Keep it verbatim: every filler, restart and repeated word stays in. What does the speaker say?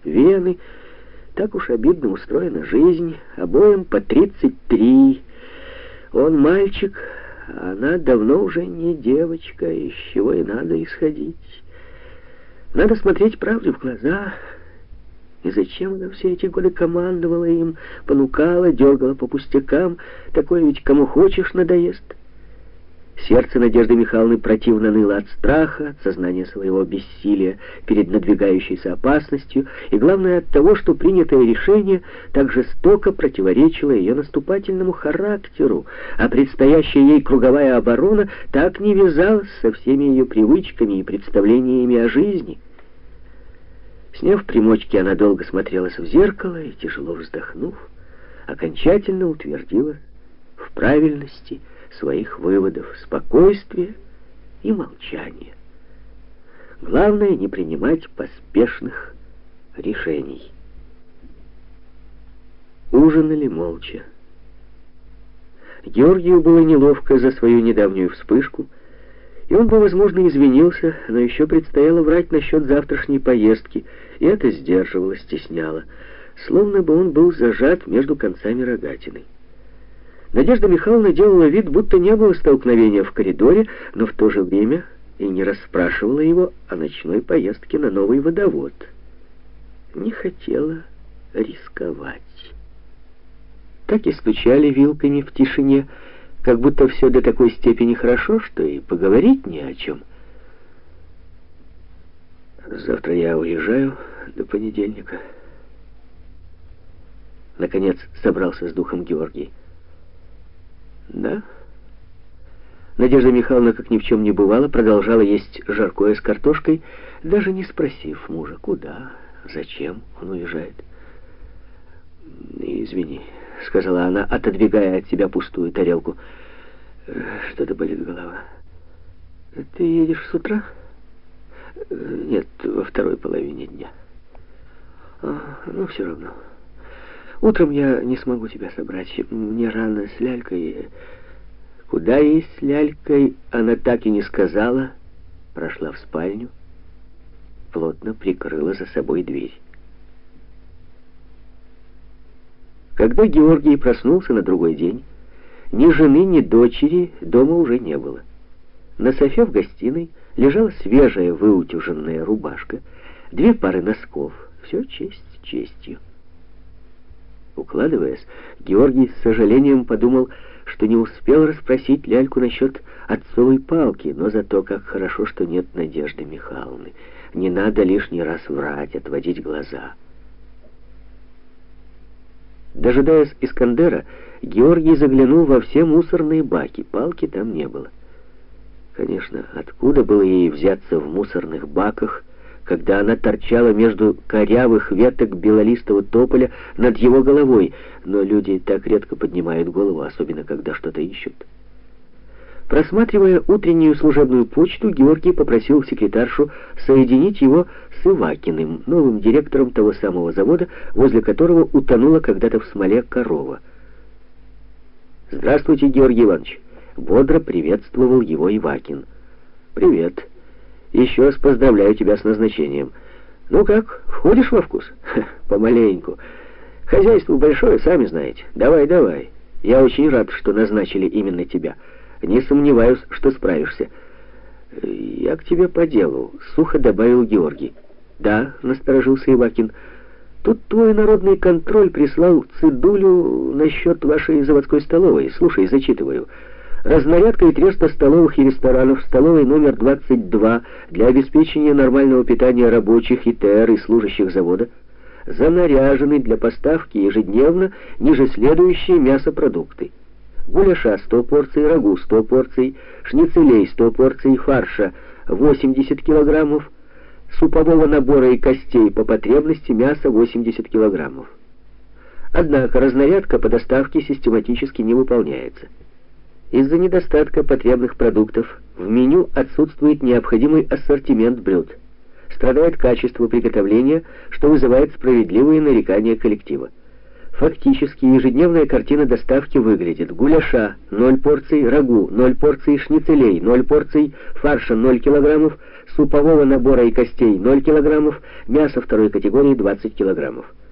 вены. Так уж обидно устроена жизнь. Обоим по тридцать три. Он мальчик, а она давно уже не девочка, из чего и надо исходить. Надо смотреть правде в глаза. И зачем она все эти годы командовала им, понукала, дергала по пустякам? Такое ведь кому хочешь надоест. Сердце Надежды Михайловны противно ныло от страха, от сознания своего бессилия перед надвигающейся опасностью, и главное от того, что принятое решение так жестоко противоречило ее наступательному характеру, а предстоящая ей круговая оборона так не вязалась со всеми ее привычками и представлениями о жизни. Сняв примочки, она долго смотрелась в зеркало и, тяжело вздохнув, окончательно утвердилась в правильности своих выводов: спокойствие и молчание. Главное — не принимать поспешных решений. Ужинали молча. Георгию было неловко за свою недавнюю вспышку, и он бы, возможно, извинился, но еще предстояло врать насчет завтрашней поездки, и это сдерживало, стесняло, словно бы он был зажат между концами рогатины. Надежда Михайловна делала вид, будто не было столкновения в коридоре, но в то же время и не расспрашивала его о ночной поездке на новый водовод. Не хотела рисковать. Так и стучали вилками в тишине, как будто все до такой степени хорошо, что и поговорить не о чем. Завтра я уезжаю до понедельника. Наконец собрался с духом Георгий. Да? Надежда Михайловна, как ни в чем не бывало, продолжала есть жаркое с картошкой, даже не спросив мужа, куда, зачем он уезжает. «Извини», — сказала она, отодвигая от себя пустую тарелку. «Что-то болит голова». «Ты едешь с утра?» «Нет, во второй половине дня». А, «Ну, все равно. Утром я не смогу тебя собрать. Мне рано с лялькой». Куда ей с лялькой, она так и не сказала. Прошла в спальню, плотно прикрыла за собой дверь. Когда Георгий проснулся на другой день, ни жены, ни дочери дома уже не было. На софе в гостиной лежала свежая выутюженная рубашка, две пары носков. Все честь честью. Укладываясь, Георгий с сожалением подумал, что не успел расспросить ляльку насчет отцовой палки, но зато как хорошо, что нет Надежды Михайловны. Не надо лишний раз врать, отводить глаза. Дожидаясь Искандера, Георгий заглянул во все мусорные баки. Палки там не было. Конечно, откуда было ей взяться в мусорных баках, когда она торчала между корявых веток белолистого тополя над его головой, но люди так редко поднимают голову, особенно когда что-то ищут. Просматривая утреннюю служебную почту, Георгий попросил секретаршу соединить его с Ивакиным, новым директором того самого завода, возле которого утонула когда-то в смоле корова. «Здравствуйте, Георгий Иванович!» — бодро приветствовал его Ивакин. «Привет. Еще раз поздравляю тебя с назначением. Ну как, входишь во вкус?» «Помаленьку. Хозяйство большое, сами знаете. Давай, давай. Я очень рад, что назначили именно тебя. Не сомневаюсь, что справишься». «Я к тебе по делу», — сухо добавил Георгий. «Да», — насторожился Ивакин. «Тут твой народный контроль прислал цедулю насчет вашей заводской столовой. Слушай, зачитываю. Разнарядка и треста столовых и ресторанов, столовой номер двадцать два для обеспечения нормального питания рабочих и ТР и служащих завода занаряжены для поставки ежедневно ниже следующие мясопродукты: гуляша сто порций, рагу сто порций, шницелей сто порций, фарша восемьдесят килограммов, супового набора и костей по потребности мяса восемьдесят килограммов. Однако разнарядка по доставке систематически не выполняется. Из-за недостатка потребных продуктов в меню отсутствует необходимый ассортимент блюд. Страдает качество приготовления, что вызывает справедливые нарекания коллектива. Фактически ежедневная картина доставки выглядит: гуляша ноль порций, рагу ноль порций, шницелей ноль порций, фарша ноль килограммов, супового набора и костей ноль килограммов, мясо второй категории двадцать килограммов.